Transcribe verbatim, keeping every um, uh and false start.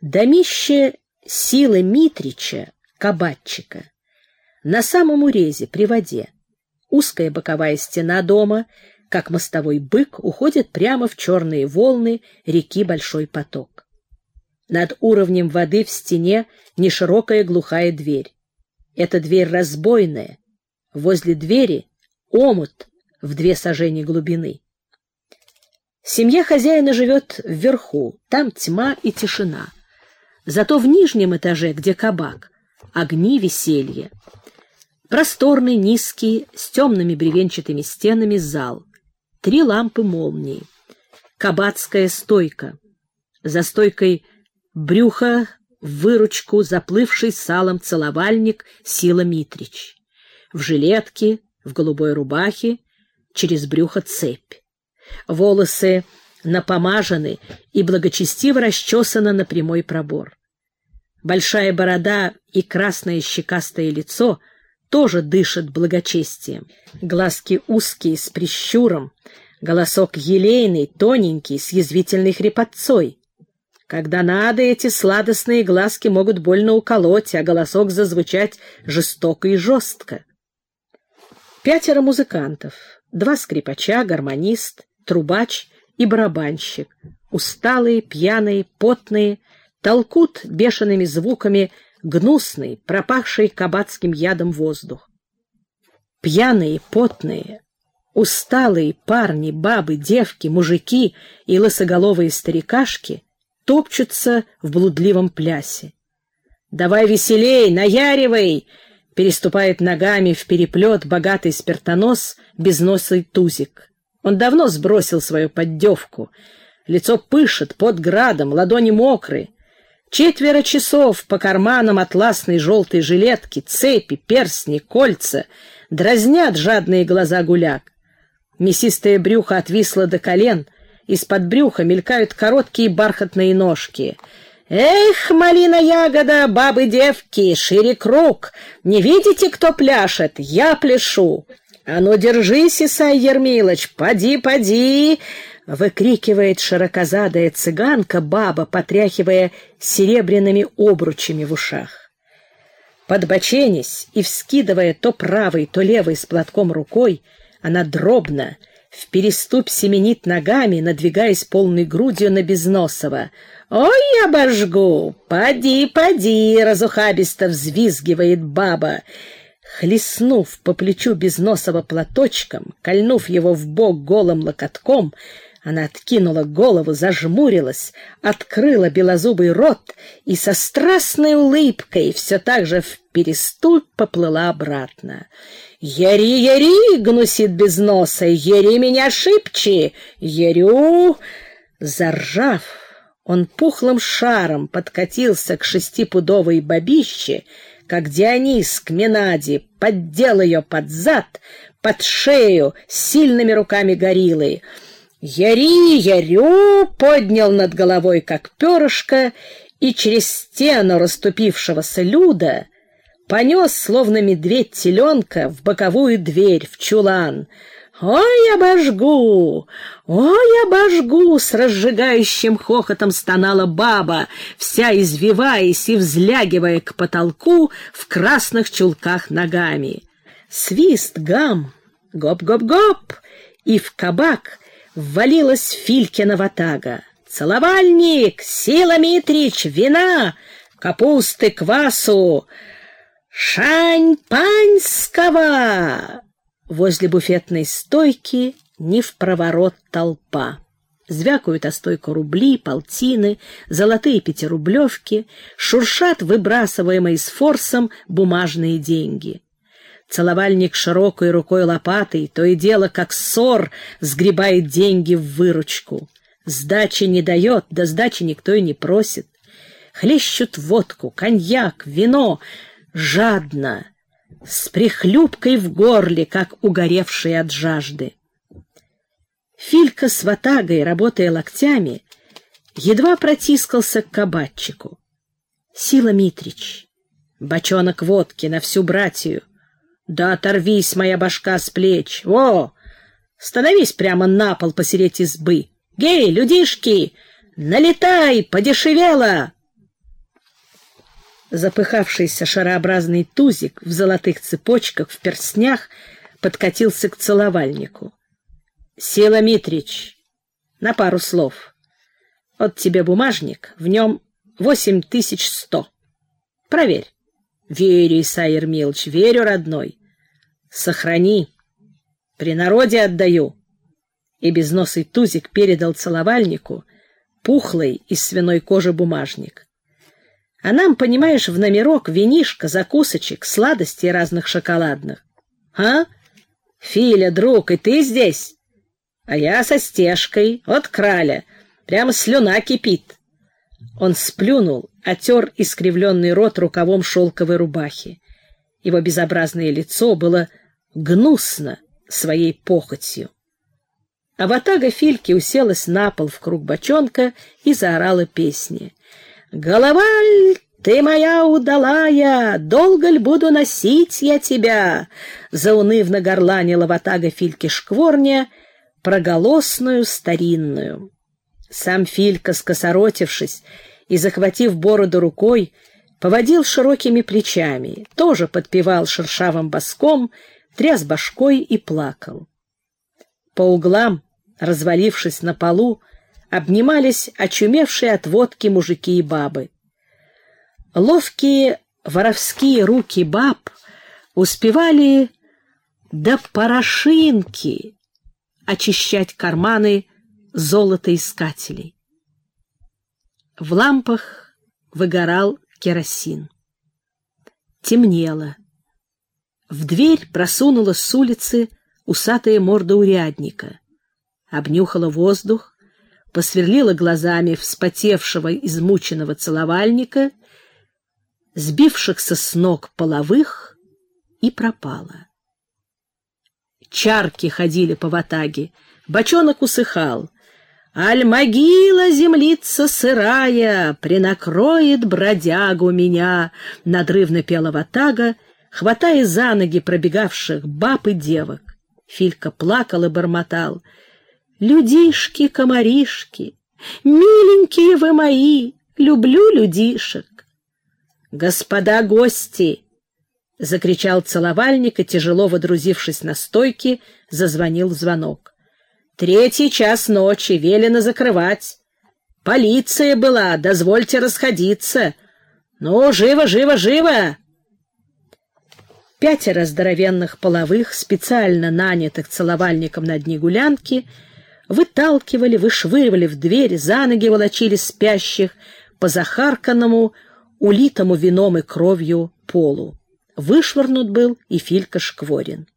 Домище Силы Митрича, кабачика, на самом урезе, при воде. Узкая боковая стена дома, как мостовой бык, уходит прямо в черные волны реки Большой поток. Над уровнем воды в стене неширокая глухая дверь. Эта дверь разбойная. Возле двери омут в две сажени глубины. Семья хозяина живет вверху, там тьма и тишина. Зато в нижнем этаже, где кабак, огни, веселье. Просторный, низкий, с темными бревенчатыми стенами зал. Три лампы молнии. Кабацкая стойка. За стойкой брюхо в выручку заплывший салом целовальник Сила Митрич. В жилетке, в голубой рубахе, через брюхо цепь. Волосы напомажены и благочестиво расчесаны на прямой пробор. Большая борода и красное щекастое лицо тоже дышат благочестием. Глазки узкие, с прищуром, голосок елейный, тоненький, с язвительной хрипотцой. Когда надо, эти сладостные глазки могут больно уколоть, а голосок зазвучать жестоко и жестко. Пятеро музыкантов, два скрипача, гармонист, трубач и барабанщик, усталые, пьяные, потные, толкут бешеными звуками гнусный, пропахший кабацким ядом воздух. Пьяные, потные, усталые парни, бабы, девки, мужики и лысоголовые старикашки топчутся в блудливом плясе. «Давай веселей, наяривай!» — переступает ногами в переплет богатый спиртонос, безносый тузик. Он давно сбросил свою поддевку. Лицо пышет, под градом, ладони мокрые. Четверо часов по карманам атласной желтой жилетки, цепи, перстни, кольца дразнят жадные глаза гуляк. Мясистое брюхо отвисло до колен, из-под брюха мелькают короткие бархатные ножки. «Эх, малина-ягода, бабы-девки, шире круг! Не видите, кто пляшет? Я пляшу!» «А ну, держись, Исай Ермилыч, поди, поди!» — выкрикивает широкозадая цыганка, баба, потряхивая серебряными обручами в ушах. Подбоченясь и вскидывая то правой, то левой с платком рукой, она дробно, впереступь семенит ногами, надвигаясь полной грудью на Безносова. «Ой, обожгу! Поди, поди!» — разухабисто взвизгивает баба. Хлестнув по плечу Безносова платочком, кольнув его в бок голым локотком, она откинула голову, зажмурилась, открыла белозубый рот и со страстной улыбкой все так же впереступь поплыла обратно. «Яри, яри!» — гнусит Безноса. «Яри меня шибче! Ярю!» Заржав, он пухлым шаром подкатился к шестипудовой бабище, как Дионис к Менаде, поддел ее под зад, под шею сильными руками гориллы. «Яри, ярю!» поднял над головой, как перышко, и через стену расступившегося люда понес, словно медведь теленка, в боковую дверь, в чулан. «Ой, обожгу! Ой, обожгу!» с разжигающим хохотом стонала баба, вся извиваясь и взлягивая к потолку в красных чулках ногами. Свист, гам, гоп-гоп-гоп, и в кабак ввалилась Филькина ватага. «Целовальник! Сила Митрич! Вина! Капусты, квасу! Шампанского!» Возле буфетной стойки невпроворот толпа. Звякают о стойку рубли, полтины, золотые пятирублевки, шуршат выбрасываемые с форсом бумажные деньги. Целовальник широкой рукой лопатой, то и дело, как ссор, сгребает деньги в выручку. Сдачи не дает, да сдачи никто и не просит. Хлещут водку, коньяк, вино, жадно, с прихлюпкой в горле, как угоревшие от жажды. Филька с ватагой, работая локтями, едва протискался к кабачику. «Сила Митрич, бочонок водки на всю братью. Да оторвись, моя башка, с плеч! Во! Становись прямо на пол посередь избы! Гей, людишки, налетай, подешевело!» Запыхавшийся шарообразный тузик в золотых цепочках, в перстнях, подкатился к целовальнику. — Сила Митрич, на пару слов. Вот тебе бумажник, в нем восемь тысяч сто. Проверь. — Верю, Исай Ермилович, верю, родной. — Сохрани. При народе отдаю. И безносый тузик передал целовальнику пухлый из свиной кожи бумажник. А нам, понимаешь, в номерок винишко, закусочек, сладостей разных шоколадных. А? Филя, друг, и ты здесь? А я со Стежкой, от краля. Прямо слюна кипит. Он сплюнул, отер искривленный рот рукавом шелковой рубахи. Его безобразное лицо было гнусно своей похотью. А ватага Фильки уселась на пол в круг бочонка и заорала песни. «Головаль, ты моя удалая, долго ль буду носить я тебя?» Заунывно горланила ватага Фильки Шкворня, проголосную старинную. Сам Филька, скосоротившись и захватив бороду рукой, поводил широкими плечами, тоже подпевал шершавым боском, тряс башкой и плакал. По углам, развалившись на полу, обнимались очумевшие от водки мужики и бабы. Ловкие воровские руки баб успевали до порошинки очищать карманы золотоискателей. В лампах выгорал керосин. Темнело. В дверь просунула с улицы усатая морда урядника, обнюхала воздух, посверлила глазами вспотевшего, измученного целовальника, сбившихся с ног половых, и пропала. Чарки ходили по ватаге, бочонок усыхал. «Аль могила землица сырая, принакроет бродягу меня», — надрывно пела ватага, хватая за ноги пробегавших баб и девок. Филька плакал и бормотал: «Людишки-комаришки, миленькие вы мои, люблю людишек». «Господа гости!» — закричал целовальник и, тяжело водрузившись на стойке, зазвонил в звонок. «Третий час ночи, велено закрывать. Полиция была, дозвольте расходиться. Ну, живо, живо, живо!» Пятеро здоровенных половых, специально нанятых целовальником на дни гулянки, выталкивали, вышвыривали в дверь, за ноги волочили спящих по захарканному, улитому вином и кровью полу. Вышвырнут был и Филька Шкворин.